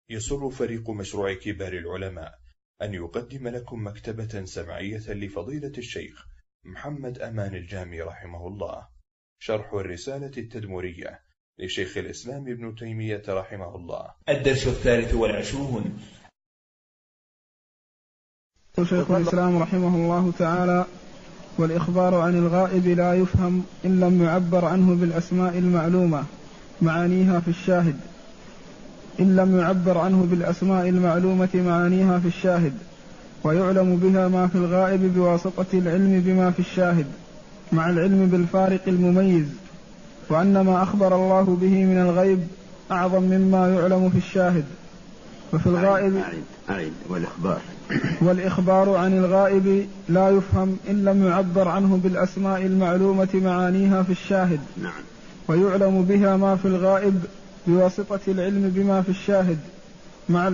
يسر فريق مشروع كبار العلماء أن يقدم لكم مكتبة سمعية لفضيلة الشيخ محمد أمان الجامي رحمه الله، شرح الرسالة التدمرية لشيخ الإسلام ابن تيمية رحمه الله. الدرس 23. شيخ الإسلام رحمه الله تعالى: والإخبار عن الغائب لا يفهم إن لم يعبر عنه بالأسماء المعلومة معانيها في الشاهد، إن لم يعبر عنه بالأسماء المعلومة معانيها في الشاهد، ويعلم بها ما في الغائب بواسطة العلم بما في الشاهد مع العلم بالفارق المميز، وأن ما أخبر الله به من الغيب أعظم مما يعلم في الشاهد. وفي الغائب والإخبار عن الغائب لا يفهم إن لم يعبر عنه بالأسماء المعلومة معانيها في الشاهد، ويعلم بها ما في الغائب بواسطة العلم بما في الشاهد مع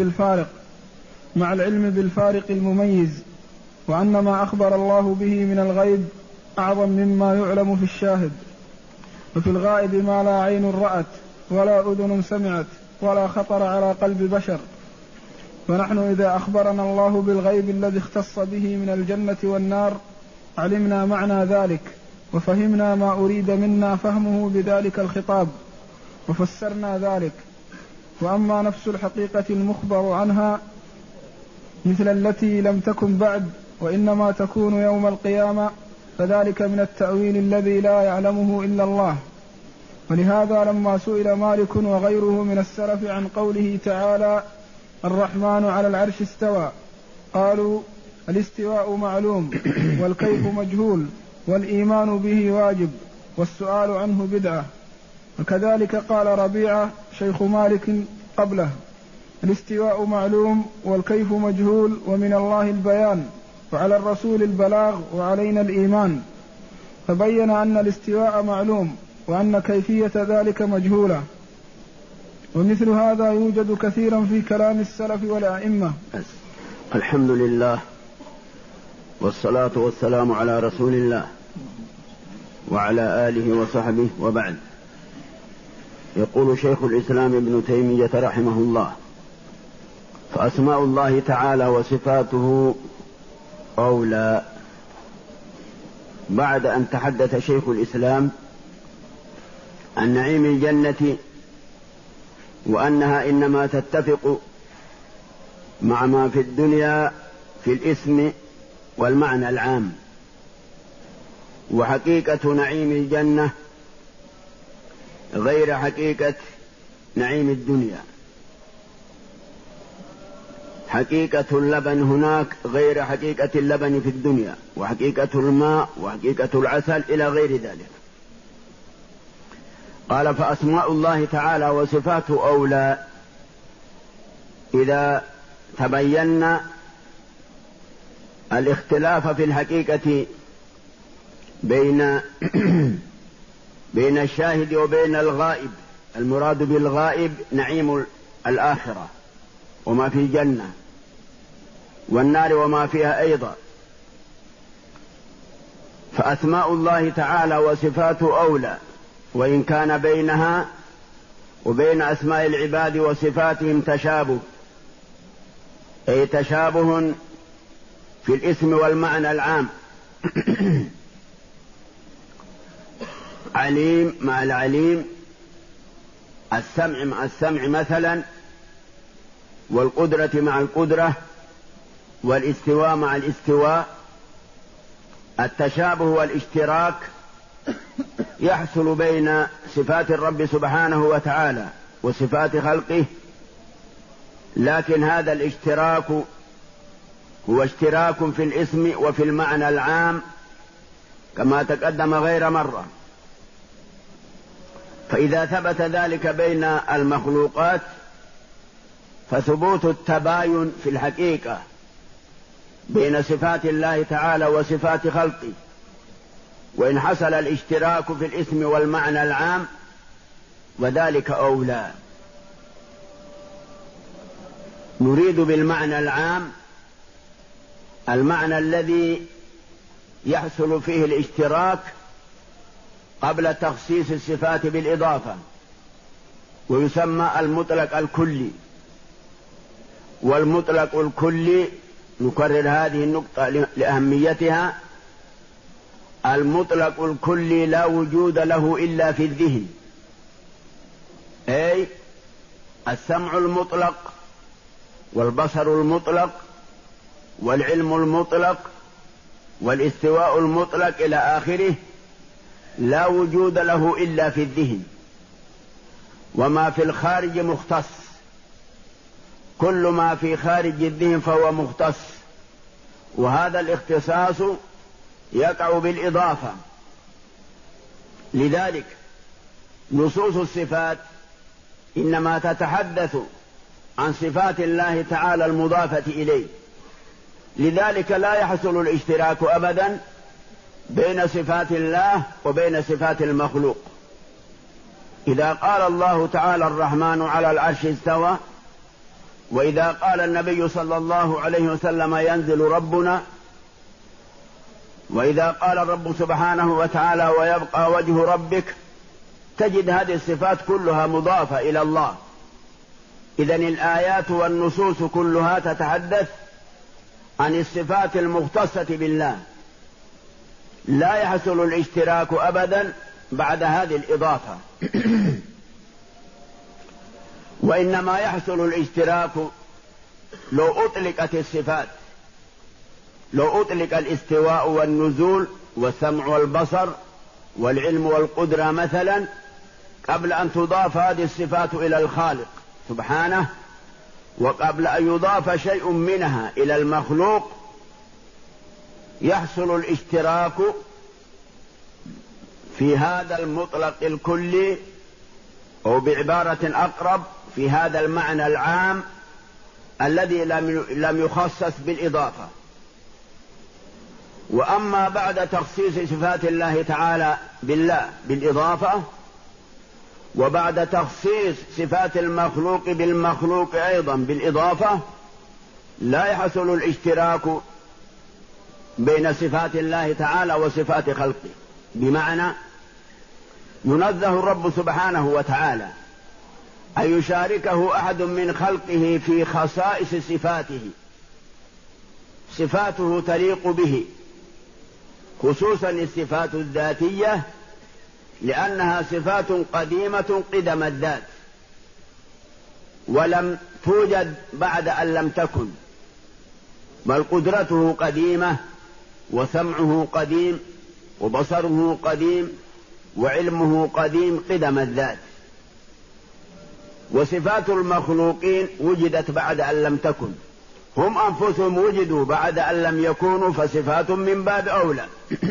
العلم بالفارق المميز، وأن ما أخبر الله به من الغيب أعظم مما يعلم في الشاهد. وفي الغائب ما لا عين رأت ولا أذن سمعت ولا خطر على قلب بشر. فنحن إذا أخبرنا الله بالغيب الذي اختص به من الجنة والنار علمنا معنى ذلك، وفهمنا ما أريد منا فهمه بذلك الخطاب، وفسرنا ذلك. وأما نفس الحقيقة المخبر عنها مثل التي لم تكن بعد وإنما تكون يوم القيامة، فذلك من التأويل الذي لا يعلمه إلا الله. ولهذا لما سئل مالك وغيره من السلف عن قوله تعالى: الرحمن على العرش استوى، قالوا: الاستواء معلوم والكيف مجهول والإيمان به واجب والسؤال عنه بدعة. وكذلك قال ربيعة شيخ مالك قبله: الاستواء معلوم والكيف مجهول ومن الله البيان وعلى الرسول البلاغ وعلينا الإيمان. فبين أن الاستواء معلوم وأن كيفية ذلك مجهولة. ومثل هذا يوجد كثيرا في كلام السلف والأئمة. الحمد لله والصلاة والسلام على رسول الله وعلى آله وصحبه، وبعد. يقول شيخ الإسلام ابن تيمية رحمه الله: فأسماء الله تعالى وصفاته أولى. بعد أن تحدث شيخ الإسلام عن نعيم الجنة وأنها إنما تتفق مع ما في الدنيا في الاسم والمعنى العام، وحقيقة نعيم الجنة غير حقيقة نعيم الدنيا، حقيقة اللبن هناك غير حقيقة اللبن في الدنيا، وحقيقة الماء وحقيقة العسل إلى غير ذلك. قال: فأسماء الله تعالى وصفاته أولى. إذا تبينا الاختلاف في الحقيقة بين الشاهد وبين الغائب، المراد بالغائب نعيم الآخرة وما في الجنة والنار وما فيها أيضا. فأسماء الله تعالى وصفاته أولى، وإن كان بينها وبين أسماء العباد وصفاتهم تشابه، أي تشابه في الاسم والمعنى العام. عليم مع العليم، السمع مع السمع مثلا، والقدرة مع القدرة، والاستواء مع الاستواء. التشابه والاشتراك يحصل بين صفات الرب سبحانه وتعالى وصفات خلقه، لكن هذا الاشتراك هو اشتراك في الاسم وفي المعنى العام كما تقدم غير مرة. فإذا ثبت ذلك بين المخلوقات فثبوت التباين في الحقيقة بين صفات الله تعالى وصفات خلقه. وإن حصل الاشتراك في الاسم والمعنى العام وذلك أولى. نريد بالمعنى العام المعنى الذي يحصل فيه الاشتراك قبل تخصيص الصفات بالإضافة، ويسمى المطلق الكلي. والمطلق الكلي، نكرر هذه النقطة لأهميتها، المطلق الكلي لا وجود له إلا في الذهن، أي السمع المطلق والبصر المطلق والعلم المطلق والاستواء المطلق إلى آخره لا وجود له إلا في الذهن، وما في الخارج مختص، كل ما في خارج الذهن فهو مختص، وهذا الاختصاص يقع بالإضافة. لذلك نصوص الصفات إنما تتحدث عن صفات الله تعالى المضافة إليه، لذلك لا يحصل الاشتراك أبدا بين صفات الله وبين صفات المخلوق. إذا قال الله تعالى الرحمن على العرش استوى، وإذا قال النبي صلى الله عليه وسلم ينزل ربنا، وإذا قال الرب سبحانه وتعالى ويبقى وجه ربك، تجد هذه الصفات كلها مضافة إلى الله. إذن الآيات والنصوص كلها تتحدث عن الصفات المختصة بالله، لا يحصل الاشتراك أبدا بعد هذه الإضافة. وإنما يحصل الاشتراك لو أطلقت الصفات، لو أطلق الاستواء والنزول والسمع والبصر والعلم والقدرة مثلا قبل أن تضاف هذه الصفات إلى الخالق سبحانه، وقبل أن يضاف شيء منها إلى المخلوق، يحصل الاشتراك في هذا المطلق الكلي، أو بعبارة أقرب في هذا المعنى العام الذي لم يخصص بالإضافة. وأما بعد تخصيص صفات الله تعالى بالله بالإضافة، وبعد تخصيص صفات المخلوق بالمخلوق أيضا بالإضافة، لا يحصل الاشتراك بين صفات الله تعالى وصفات خلقه، بمعنى ينزه الرب سبحانه وتعالى أن يشاركه أحد من خلقه في خصائص صفاته، صفاته تليق به، خصوصا الصفات الذاتية، لأنها صفات قديمة قدم الذات، ولم توجد بعد أن لم تكن، بل قدرته قديمة، وسمعه قديم، وبصره قديم، وعلمه قديم قدم الذات. وصفات المخلوقين وجدت بعد أن لم تكن، هم أنفسهم وجدوا بعد أن لم يكونوا، فصفات من باب أولى.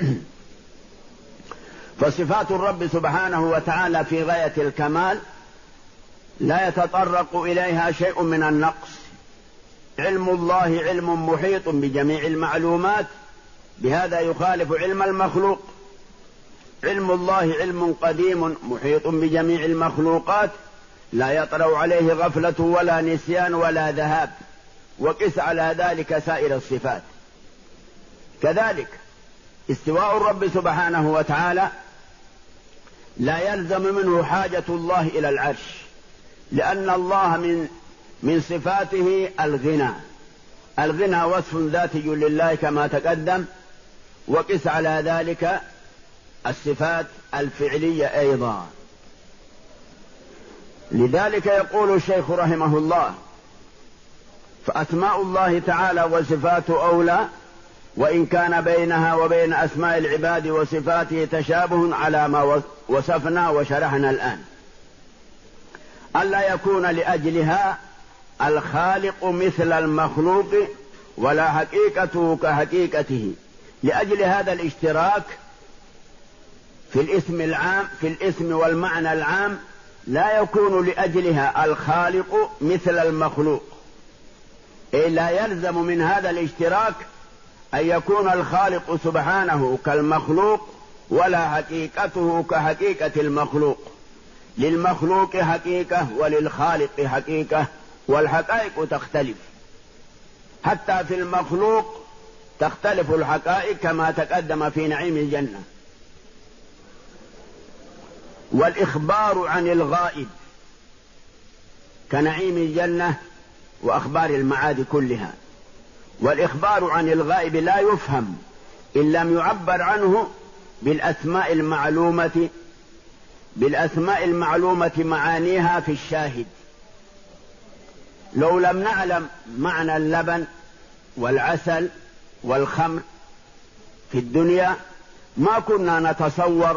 فصفات الرب سبحانه وتعالى في غاية الكمال، لا يتطرق إليها شيء من النقص. علم الله علم محيط بجميع المعلومات، بهذا يخالف علم المخلوق. علم الله علم قديم محيط بجميع المخلوقات، لا يطرأ عليه غفلة ولا نسيان ولا ذهاب، وقس على ذلك سائر الصفات. كذلك استواء الرب سبحانه وتعالى لا يلزم منه حاجة الله إلى العرش، لأن الله من صفاته الغنى. الغنى وصف ذاتي لله كما تقدم، وقس على ذلك الصفات الفعلية أيضا. لذلك يقول الشيخ رحمه الله: فأسماء الله تعالى وصفاته أولى، وإن كان بينها وبين أسماء العباد وصفاته تشابه على ما وصفنا وشرحنا الآن، ألا يكون لأجلها الخالق مثل المخلوق ولا حقيقته كحقيقته. لأجل هذا الاشتراك في الاسم العام، في الاسم والمعنى العام، لا يكون لأجلها الخالق مثل المخلوق، أي لا يلزم من هذا الاشتراك أن يكون الخالق سبحانه كالمخلوق ولا حقيقته كحقيقة المخلوق. للمخلوق حقيقة وللخالق حقيقة، والحقائق تختلف، حتى في المخلوق تختلف الحقائق كما تقدم في نعيم الجنة. والإخبار عن الغائب كنعيم الجنة وأخبار المعاد كلها. والإخبار عن الغائب لا يفهم إن لم يعبر عنه بالأسماء المعلومة معانيها في الشاهد. لو لم نعلم معنى اللبن والعسل والخمر في الدنيا ما كنا نتصور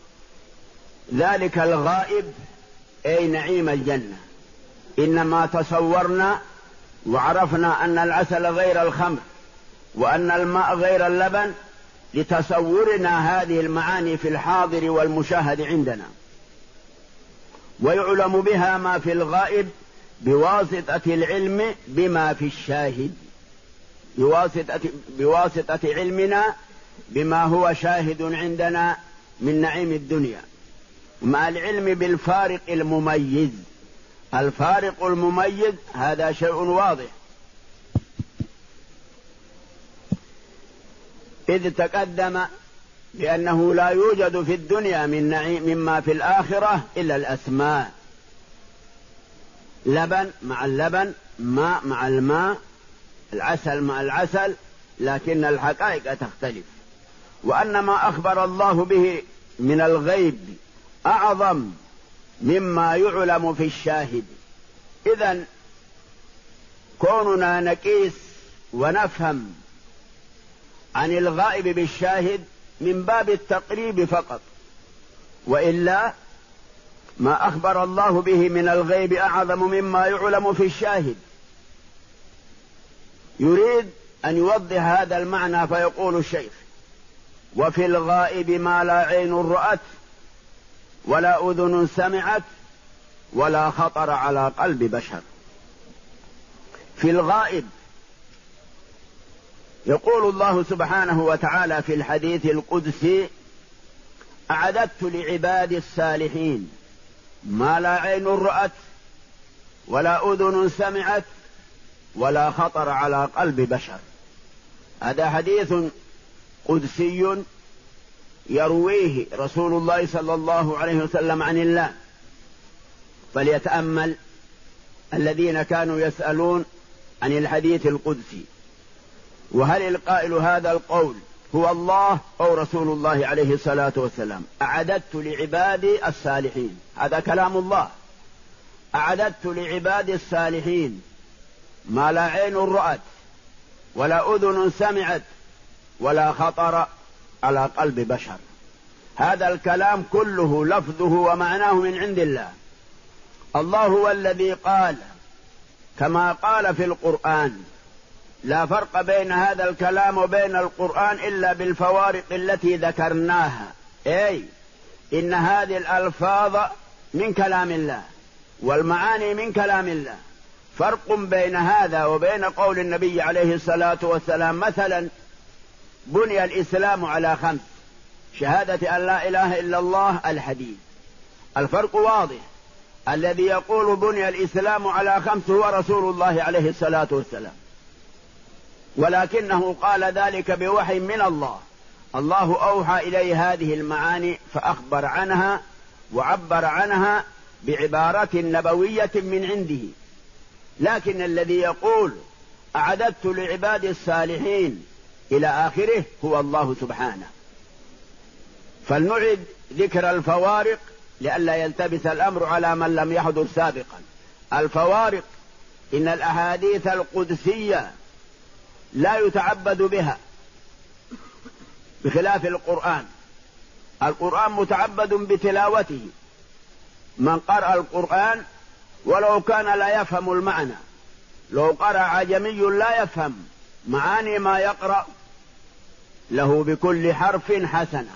ذلك الغائب أي نعيم الجنة. إنما تصورنا وعرفنا أن العسل غير الخمر وأن الماء غير اللبن لتصورنا هذه المعاني في الحاضر والمشاهد عندنا. ويعلم بها ما في الغائب بواسطة العلم بما في الشاهد، بواسطة علمنا بما هو شاهد عندنا من نعيم الدنيا، مع العلم بالفارق المميز. الفارق المميز هذا شيء واضح، إذ تقدم بأنه لا يوجد في الدنيا من نعيم مما في الآخرة إلا الأسماء، لبن مع اللبن، ماء مع الماء، العسل مع العسل، لكن الحقائق تختلف. وأن ما أخبر الله به من الغيب أعظم مما يعلم في الشاهد. إذن كوننا نقيس ونفهم عن الغائب بالشاهد من باب التقريب فقط، وإلا ما أخبر الله به من الغيب أعظم مما يعلم في الشاهد. يريد أن يوضح هذا المعنى فيقول الشيخ: وفي الغائب ما لا عين رأت ولا أذن سمعت ولا خطر على قلب بشر. في الغائب يقول الله سبحانه وتعالى في الحديث القدسي: أعددت لعبادي الصالحين ما لا عين رأت ولا أذن سمعت ولا خطر على قلب بشر. هذا حديث قدسي يرويه رسول الله صلى الله عليه وسلم عن الله. فليتأمل الذين كانوا يسألون عن الحديث القدسي، وهل القائل هذا القول هو الله أو رسول الله عليه الصلاة والسلام؟ أعددت لعبادي الصالحين، هذا كلام الله. أعددت لعبادي الصالحين ما لا عين رأت ولا أذن سمعت ولا خطر على قلب بشر. هذا الكلام كله لفظه ومعناه من عند الله. الله هو الذي قال كما قال في القرآن: لا فرق بين هذا الكلام وبين القرآن إلا بالفوارق التي ذكرناها، أي إن هذه الألفاظ من كلام الله والمعاني من كلام الله. فرق بين هذا وبين قول النبي عليه الصلاة والسلام مثلا: بني الإسلام على 5، شهادة أن لا إله إلا الله، الحديث. الفرق واضح. الذي يقول بني الإسلام على 5 هو رسول الله عليه الصلاة والسلام، ولكنه قال ذلك بوحي من الله. الله أوحى إليه هذه المعاني فأخبر عنها وعبر عنها بعبارة نبوية من عنده. لكن الذي يقول أعددت لعباد الصالحين إلى آخره هو الله سبحانه. فلنعد ذكر الفوارق لئلا يلتبس الأمر على من لم يحضر سابقا. الفوارق: إن الأحاديث القدسية لا يتعبد بها بخلاف القرآن. القرآن متعبد بتلاوته. من قرأ القرآن ولو كان لا يفهم المعنى، لو قرأ عجمي لا يفهم معاني ما يقرأ، له بكل حرف حسنة.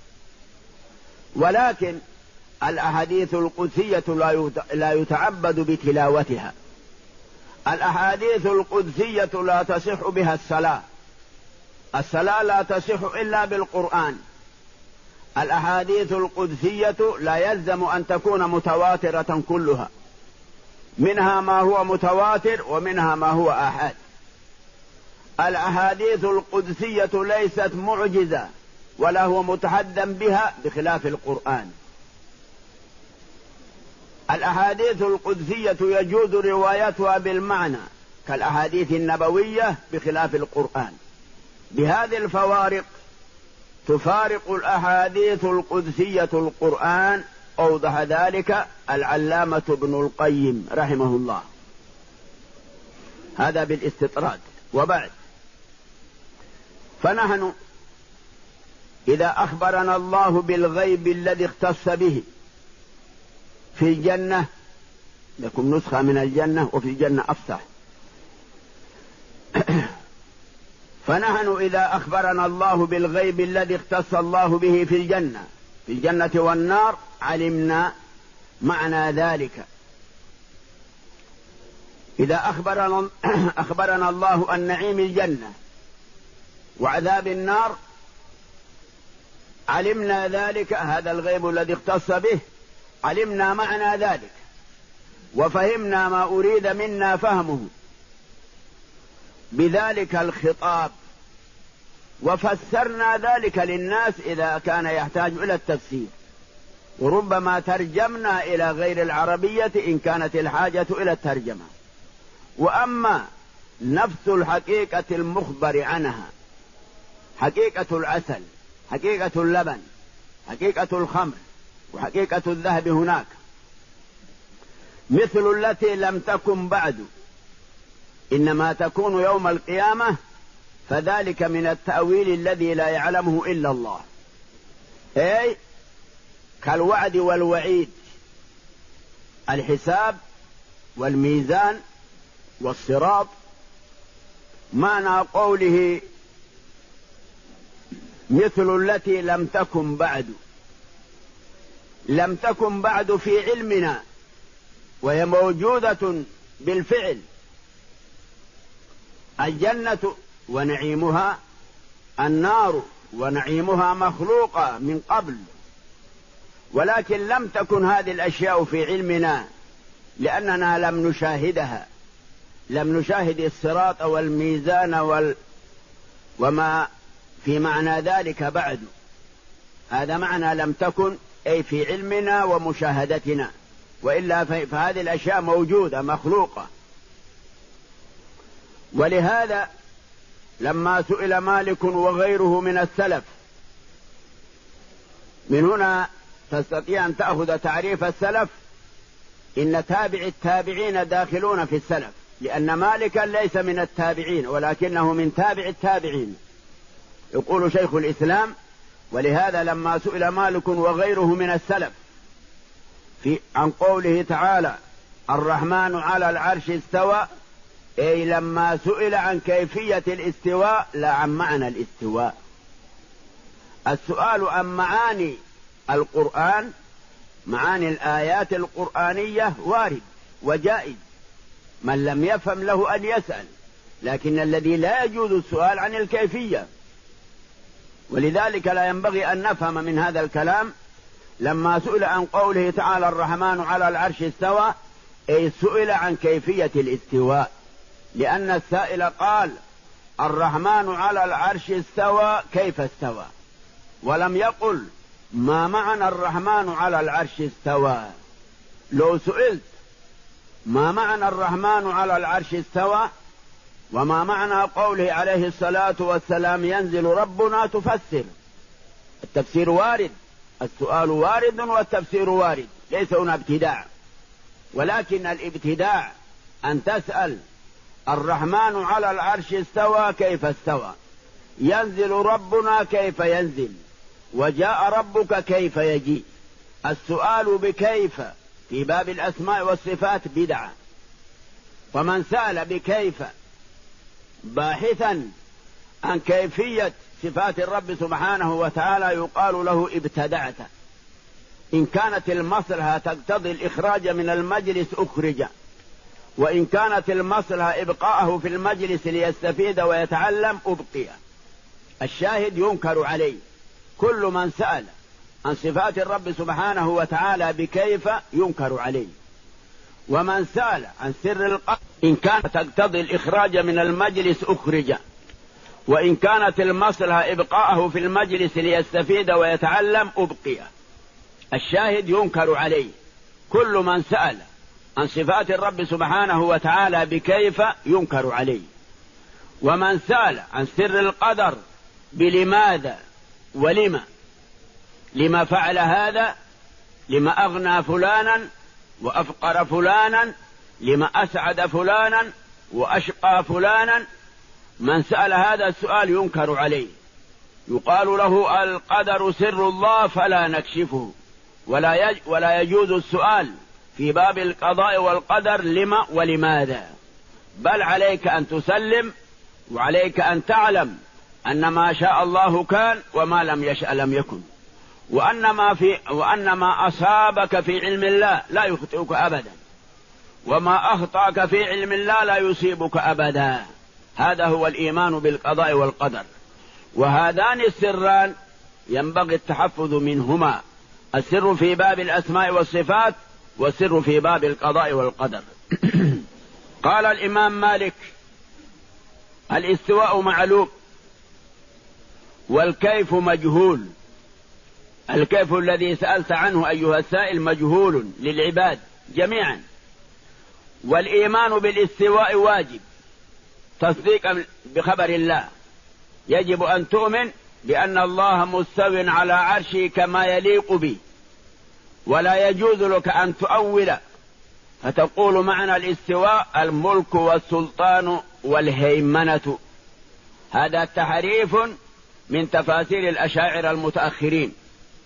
ولكن الأحاديث القدسية لا يتعبد بتلاوتها. الأحاديث القدسية لا تصح بها الصلاة. الصلاة لا تصح إلا بالقرآن. الأحاديث القدسية لا يلزم أن تكون متواترة كلها، منها ما هو متواتر ومنها ما هو آحاد. الأحاديث القدسية ليست معجزة ولا هو متحدى بها بخلاف القرآن. الأحاديث القدسية يجوز روايتها بالمعنى كالأحاديث النبوية بخلاف القرآن. بهذه الفوارق تفارق الأحاديث القدسية القرآن. أوضح ذلك العلامة ابن القيم رحمه الله. هذا بالاستطراد. وبعد، فنحن إذا أخبرنا الله بالغيب الذي اختص به في الجنة، لكم نسخة من الجنة وفي الجنة أفصح. فنحن إذا أخبرنا الله بالغيب الذي اختص الله به في الجنة والنار علمنا معنى ذلك. إذا أخبرنا الله عن نعيم الجنة وعذاب النار علمنا ذلك، هذا الغيب الذي اختص به، علمنا معنى ذلك وفهمنا ما أريد منا فهمه بذلك الخطاب، وفسرنا ذلك للناس إذا كان يحتاج إلى التفسير، وربما ترجمنا إلى غير العربية إن كانت الحاجة إلى الترجمة. وأما نفس الحقيقة المخبر عنها، حقيقة العسل، حقيقة اللبن، حقيقة الخمر، وحقيقة الذهب هناك، مثل التي لم تكن بعد إنما تكون يوم القيامة، فذلك من التأويل الذي لا يعلمه إلا الله، أي كالوعد والوعيد، الحساب والميزان والصراط. معنى قوله مثل التي لم تكن بعد، لم تكن بعد في علمنا وهي موجودة بالفعل. الجنة ونعيمها، النار ونعيمها مخلوقة من قبل، ولكن لم تكن هذه الأشياء في علمنا لأننا لم نشاهدها، لم نشاهد الصراط والميزان وما في معنى ذلك بعد. هذا معنى لم تكن، أي في علمنا ومشاهدتنا، وإلا فهذه الأشياء موجودة مخلوقة. ولهذا لما سئل مالك وغيره من السلف، من هنا تستطيع أن تأخذ تعريف السلف، إن تابع التابعين داخلون في السلف، لأن مالكا ليس من التابعين ولكنه من تابع التابعين، يقول شيخ الإسلام. ولهذا لما سئل مالك وغيره من السلف عن قوله تعالى الرحمن على العرش استوى، أي لما سئل عن كيفية الاستواء لا عن معنى الاستواء. السؤال عن معاني القرآن، معاني الآيات القرآنية وارد وجائز، من لم يفهم له أن يسأل، لكن الذي لا يجوز السؤال عن الكيفية. ولذلك لا ينبغي أن نفهم من هذا الكلام لما سئل عن قوله تعالى الرحمن على العرش استوى، أي سئل عن كيفية الاستواء، لأن السائل قال الرحمن على العرش استوى، كيف استوى؟ ولم يقل ما معنى الرحمن على العرش استوى. لو سئلت ما معنى الرحمن على العرش استوى وما معنى قوله عليه الصلاة والسلام ينزل ربنا، تفسر. التفسير وارد، السؤال وارد والتفسير وارد، ليس هنا ابتداع. ولكن الابتداع أن تسأل الرحمن على العرش استوى، كيف استوى؟ ينزل ربنا، كيف ينزل؟ وجاء ربك، كيف يجيء؟ السؤال بكيف في باب الأسماء والصفات بدعة. ومن سأل بكيف باحثا عن كيفية صفات الرب سبحانه وتعالى يقال له ابتدعت. إن كانت المصلحة تقتضي الإخراج من المجلس أخرج، وإن كانت المصلحة إبقاءه في المجلس ليستفيد ويتعلم أبقي. الشاهد ينكر عليه. كل من سأل عن صفات الرب سبحانه وتعالى بكيف ينكر عليه. ومن سأل عن سر القلب إن كانت تقتضي الإخراج من المجلس أخرج، وإن كانت المصلحة إبقاءه في المجلس ليستفيد ويتعلم أبقي. الشاهد ينكر عليه. كل من سأل عن صفات الرب سبحانه وتعالى بكيف ينكر عليه. ومن سأل عن سر القدر بلماذا لما فعل هذا، لما أغنى فلانا وأفقر فلانا، لما أسعد فلانا وأشقى فلانا، من سأل هذا السؤال ينكر عليه، يقال له القدر سر الله فلا نكشفه، ولا يجوز السؤال في باب القضاء والقدر لما ولماذا، بل عليك أن تسلم، وعليك أن تعلم أن ما شاء الله كان وما لم يشأ لم يكن، وأن ما أصابك في علم الله لا يخطئك أبدا، وما أخطأك في علم الله لا يصيبك أبدا. هذا هو الإيمان بالقضاء والقدر. وهذان السران ينبغي التحفظ منهما، السر في باب الأسماء والصفات، والسر في باب القضاء والقدر. قال الإمام مالك: الاستواء معلوم والكيف مجهول. الكيف الذي سألت عنه أيها السائل مجهول للعباد جميعا. والإيمان بالاستواء واجب تصديقا بخبر الله، يجب أن تؤمن بأن الله مستو على عرشه كما يليق به، ولا يجوز لك أن تؤول فتقول معنى الاستواء الملك والسلطان والهيمنة. هذا تحريف من تفاسير الأشاعرة المتأخرين.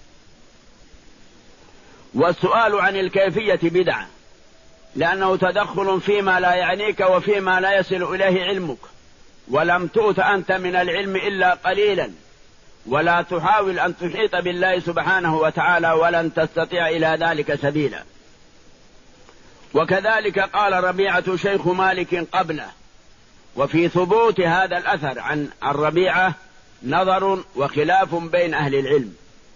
والسؤال عن الكيفية بدعة، لأنه تدخل فيما لا يعنيك وفيما لا يصل إليه علمك، ولم تؤت أنت من العلم إلا قليلا، ولا تحاول أن تحيط بالله سبحانه وتعالى، ولن تستطيع إلى ذلك سبيلا. وكذلك قال ربيعة شيخ مالك قبله. وفي ثبوت هذا الأثر عن الربيعة نظر وخلاف بين أهل العلم.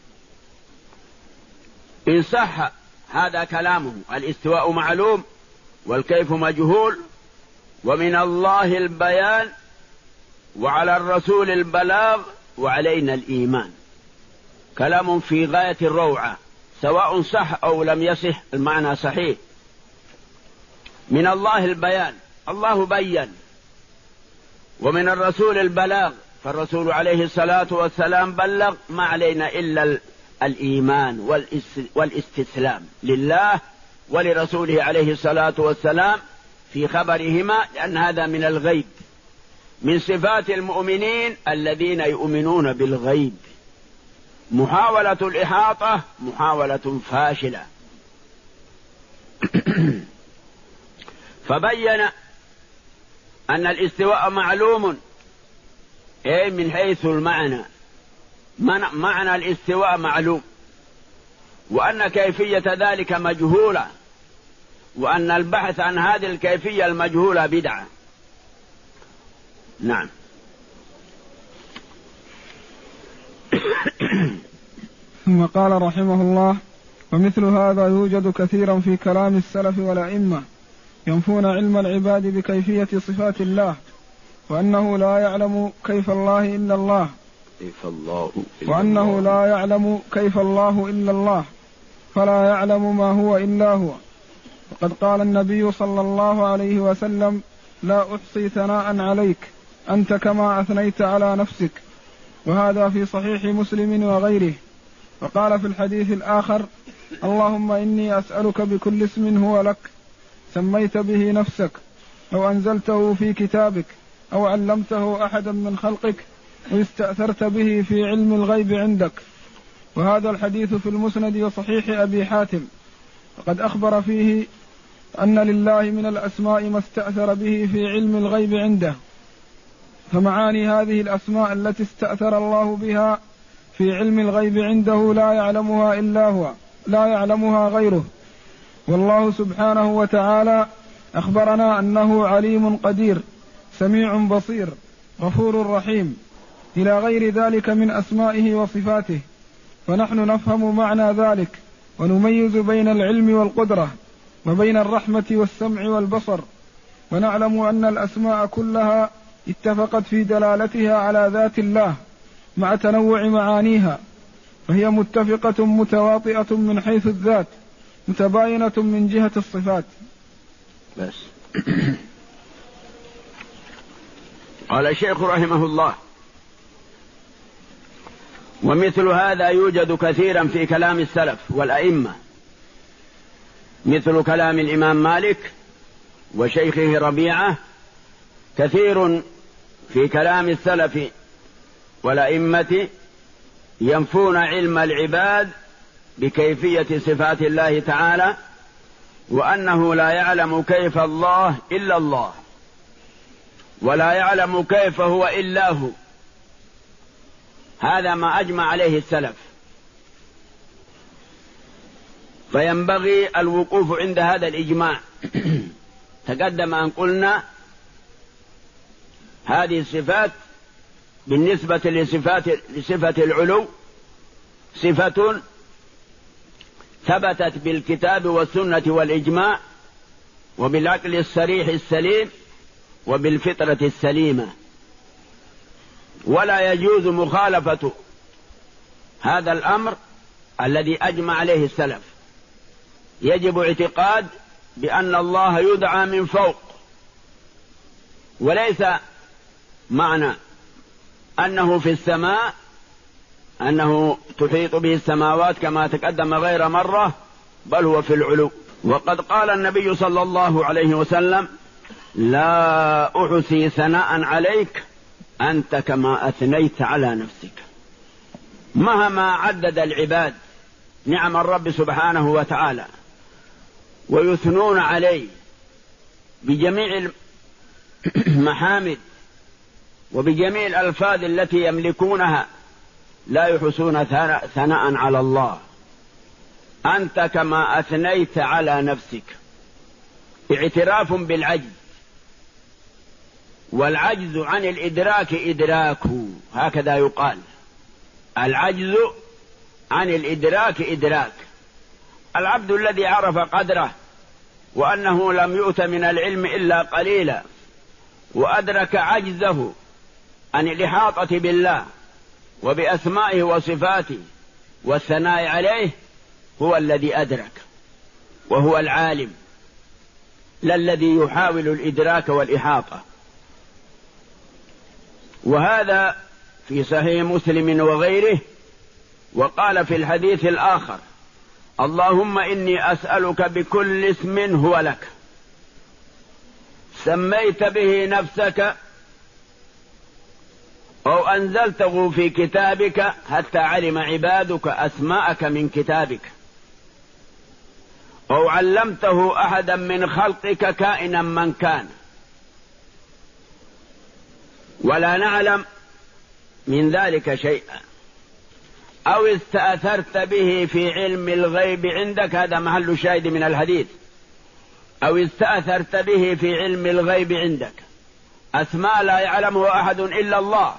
إن صح هذا كلامه: الاستواء معلوم والكيف مجهول، ومن الله البيان، وعلى الرسول البلاغ، وعلينا الإيمان. كلام في غاية الروعة، سواء صح أو لم يصح المعنى صحيح. من الله البيان، الله بين، ومن الرسول البلاغ، فالرسول عليه الصلاة والسلام بلغ، ما علينا إلا الإيمان والاستسلام لله ولرسوله عليه الصلاة والسلام في خبرهما، لأن هذا من الغيب، من صفات المؤمنين الذين يؤمنون بالغيب. محاولة الإحاطة محاولة فاشلة. فبين أن الاستواء معلوم، أي من حيث المعنى، معنى الاستواء معلوم، وأن كيفية ذلك مجهولة، وأن البحث عن هذه الكيفية المجهولة بدعة. نعم. ثم قال رحمه الله: ومثل هذا يوجد كثيرا في كلام السلف والأئمة ينفون علم العباد بكيفية صفات الله، وأنه لا يعلم كيف الله إلا الله، وأنه لا يعلم كيف الله إلا الله، فلا يعلم ما هو إلا هو. وقد قال النبي صلى الله عليه وسلم: لا أحصي ثناء عليك أنت كما أثنيت على نفسك. وهذا في صحيح مسلم وغيره. وقال في الحديث الآخر: اللهم إني أسألك بكل اسم هو لك سميت به نفسك أو أنزلته في كتابك أو علمته أحدا من خلقك واستأثرت به في علم الغيب عندك. وهذا الحديث في المسند وصحيح أبي حاتم. وقد أخبر فيه أن لله من الأسماء ما استأثر به في علم الغيب عنده. فمعاني هذه الأسماء التي استأثر الله بها في علم الغيب عنده لا يعلمها إلا هو، لا يعلمها غيره. والله سبحانه وتعالى أخبرنا أنه عليم قدير سميع بصير غفور رحيم إلى غير ذلك من أسمائه وصفاته. فنحن نفهم معنى ذلك ونميز بين العلم والقدرة وبين الرحمة والسمع والبصر، ونعلم أن الأسماء كلها اتفقت في دلالتها على ذات الله مع تنوع معانيها، فهي متفقة متواطئة من حيث الذات، متباينة من جهة الصفات. بس. قال الشيخ رحمه الله: ومثل هذا يوجد كثيرا في كلام السلف والأئمة، مثل كلام الإمام مالك وشيخه ربيعة، كثير في كلام السلف والأئمة ينفون علم العباد بكيفية صفات الله تعالى، وأنه لا يعلم كيف الله إلا الله، ولا يعلم كيف هو إلا هو. هذا ما أجمع عليه السلف، فينبغي الوقوف عند هذا الإجماع. تقدم أن قلنا هذه الصفات بالنسبة لصفة العلو صفة ثبتت بالكتاب والسنة والإجماع وبالعقل الصريح السليم وبالفطرة السليمة، ولا يجوز مخالفة هذا الأمر الذي أجمع عليه السلف. يجب اعتقاد بأن الله يدعى من فوق، وليس معنى أنه في السماء أنه تحيط به السماوات كما تقدم غير مرة، بل هو في العلو. وقد قال النبي صلى الله عليه وسلم: لا أحصي ثناء عليك أنت كما أثنيت على نفسك. مهما عدد العباد نعم الرب سبحانه وتعالى ويثنون عليه بجميع المحامد وبجميع الألفاظ التي يملكونها، لا يحصون ثناء على الله. أنت كما أثنيت على نفسك، اعتراف بالعجز، والعجز عن الإدراك إدراكه، هكذا يقال: العجز عن الإدراك إدراك. العبد الذي عرف قدره وأنه لم يؤت من العلم إلا قليلا، وأدرك عجزه عن الإحاطة بالله وبأسمائه وصفاته والثناء عليه، هو الذي أدرك وهو العالم، لا الذي يحاول الإدراك والإحاطة. وهذا في صحيح مسلم وغيره. وقال في الحديث الآخر: اللهم إني أسألك بكل اسم هو لك سميت به نفسك أو أنزلته في كتابك حتى علم عبادك أسماءك من كتابك، أو علمته أحدا من خلقك كائنا من كان، ولا نعلم من ذلك شيئا، أو استأثرت به في علم الغيب عندك. هذا محل الشاهد من الحديث: أو استأثرت به في علم الغيب عندك، أسماء لا يعلمه أحد إلا الله.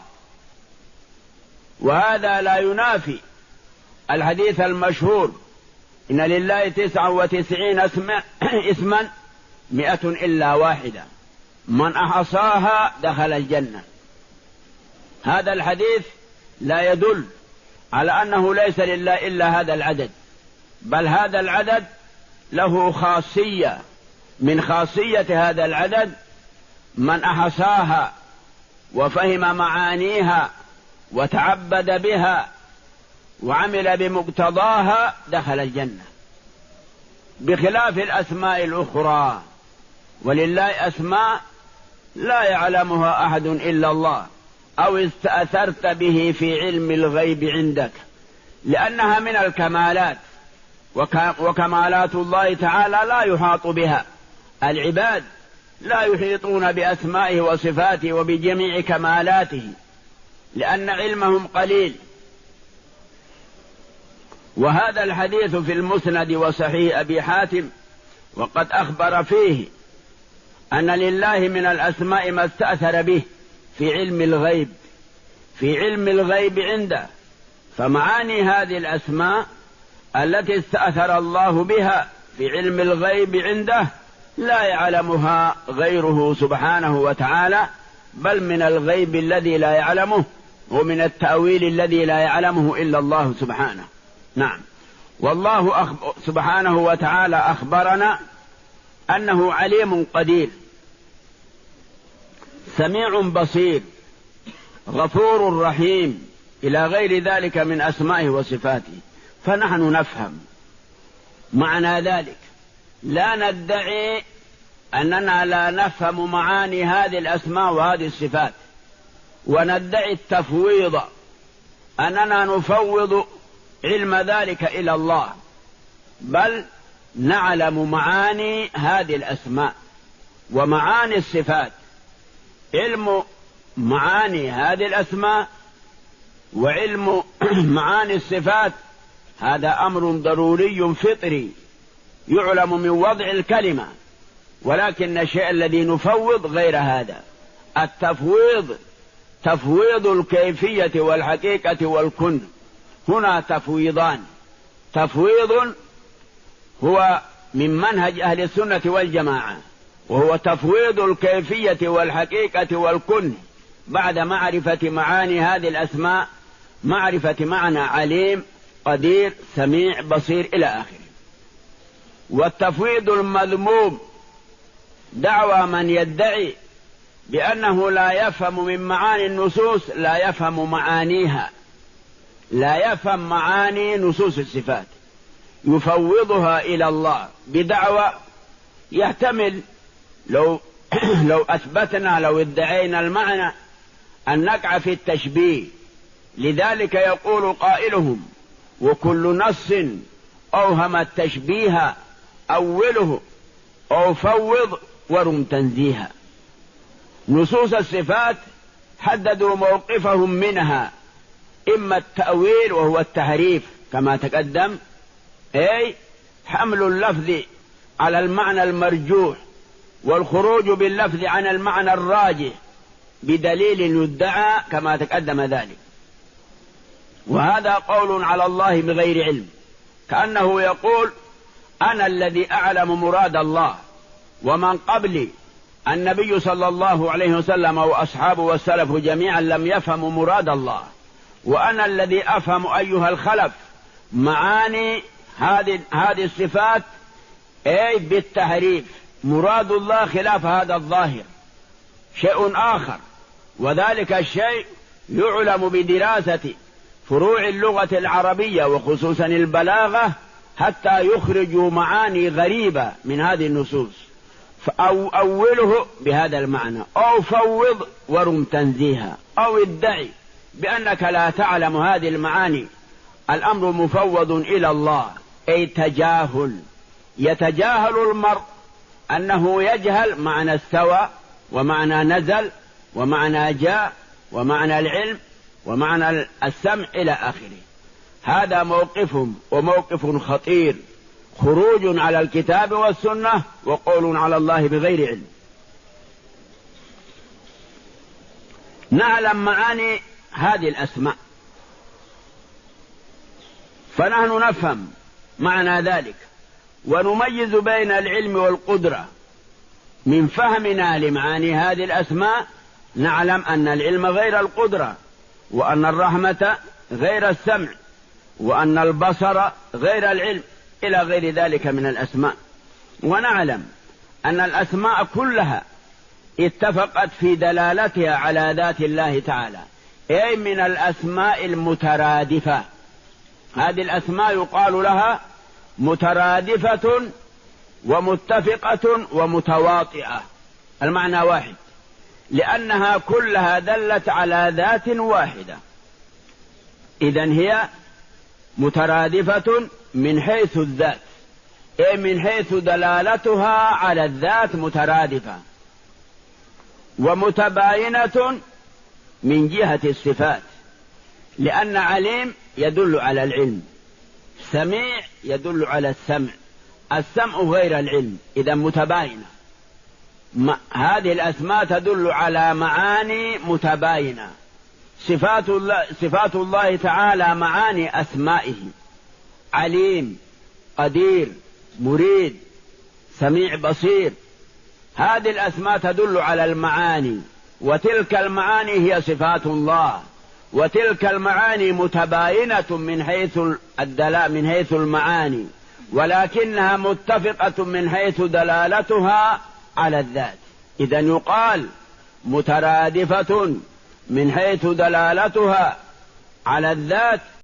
وهذا لا ينافي الحديث المشهور: إن لله 99 اسما 100 إلا واحدة من أحصاها دخل الجنة. هذا الحديث لا يدل على أنه ليس لله إلا هذا العدد، بل هذا العدد له خاصية من خاصية هذا العدد: من أحصاها وفهم معانيها وتعبد بها وعمل بمقتضاها دخل الجنة، بخلاف الأسماء الأخرى. ولله أسماء لا يعلمها أحد إلا الله. أو استأثرت به في علم الغيب عندك، لأنها من الكمالات، وكمالات الله تعالى لا يحاط بها. العباد لا يحيطون بأسمائه وصفاته وبجميع كمالاته، لأن علمهم قليل. وهذا الحديث في المسند وصحيح أبي حاتم، وقد أخبر فيه أن لله من الأسماء ما استأثر به في علم الغيب عنده. فمعاني هذه الأسماء التي استأثر الله بها في علم الغيب عنده لا يعلمها غيره سبحانه وتعالى، بل من الغيب الذي لا يعلمه، ومن التأويل الذي لا يعلمه إلا الله سبحانه. نعم. والله سبحانه وتعالى أخبرنا أنه عليم قدير سميع بصير غفور رحيم إلى غير ذلك من أسمائه وصفاته. فنحن نفهم معنى ذلك، لا ندعي أننا لا نفهم معاني هذه الأسماء وهذه الصفات، وندعي التفويض أننا نفوض علم ذلك إلى الله، بل نعلم معاني هذه الأسماء ومعاني الصفات. علم معاني هذه الأسماء وعلم معاني الصفات هذا أمر ضروري فطري يعلم من وضع الكلمة، ولكن الشيء الذي نفوض غير هذا. التفويض تفويض الكيفية والحقيقة والكن، هنا تفويضان. تفويض هو من منهج أهل السنة والجماعة، وهو تفويض الكيفية والحقيقة والكن بعد معرفة معاني هذه الأسماء، معرفة معنى عليم قدير سميع بصير إلى آخره. والتفويض المذموم دعوى من يدعي بأنه لا يفهم من معاني النصوص، لا يفهم معانيها، لا يفهم معاني نصوص الصفات، يفوضها إلى الله بدعوى يحتمل لو أثبتنا، لو ادعينا المعنى أن نقع في التشبيه. لذلك يقول قائلهم: وكل نص أوهم التشبيه أوله أو فوض ورم تنزيها. نصوص الصفات حددوا موقفهم منها، إما التأويل وهو التحريف كما تقدم، أي حمل اللفظ على المعنى المرجوح والخروج باللفظ عن المعنى الراجح بدليل يدعى كما تقدم ذلك. وهذا قول على الله بغير علم، كأنه يقول: أنا الذي أعلم مراد الله، ومن قبلي النبي صلى الله عليه وسلم وأصحابه والسلف جميعا لم يفهموا مراد الله، وأنا الذي أفهم أيها الخلف معاني هذه الصفات أي بالتحريف. مراد الله خلاف هذا الظاهر شيء آخر، وذلك الشيء يعلم بدراسة فروع اللغة العربية وخصوصا البلاغة حتى يخرجوا معاني غريبة من هذه النصوص، أو أوله بهذا المعنى، أو فوض ورم تنزيها، أو ادعي بأنك لا تعلم هذه المعاني. الأمر مفوض إلى الله، أي تجاهل. يتجاهل المرء أنه يجهل معنى استوى ومعنى نزل ومعنى جاء ومعنى العلم ومعنى السمع إلى آخره. هذا موقفهم، وموقف خطير، خروج على الكتاب والسنة وقول على الله بغير علم. نعلم معاني هذه الأسماء، فنحن نفهم معنى ذلك ونميز بين العلم والقدرة. من فهمنا لمعاني هذه الأسماء نعلم أن العلم غير القدرة، وأن الرحمة غير السمع، وأن البصر غير العلم، إلى غير ذلك من الأسماء. ونعلم أن الأسماء كلها اتفقت في دلالتها على ذات الله تعالى، أي من الأسماء المترادفة. هذه الأسماء يقال لها مترادفة ومتفقة ومتواطئة، المعنى واحد، لأنها كلها دلت على ذات واحدة. إذن هي مترادفة من حيث الذات، أي من حيث دلالتها على الذات مترادفة، ومتباينة من جهة الصفات، لأن عليم يدل على العلم، سميع يدل على السمع، السمع غير العلم، إذا متباينة. هذه الأسماء تدل على معاني متباينة. صفات الله تعالى معاني أسمائه: عليم، قدير، مريد، سميع، بصير. هذه الأسماء تدل على المعاني، وتلك المعاني هي صفات الله، وتلك المعاني متباينة من حيث من حيث المعاني، ولكنها متفقة من حيث دلالتها على الذات. إذن يقال مترادفة من حيث دلالتها على الذات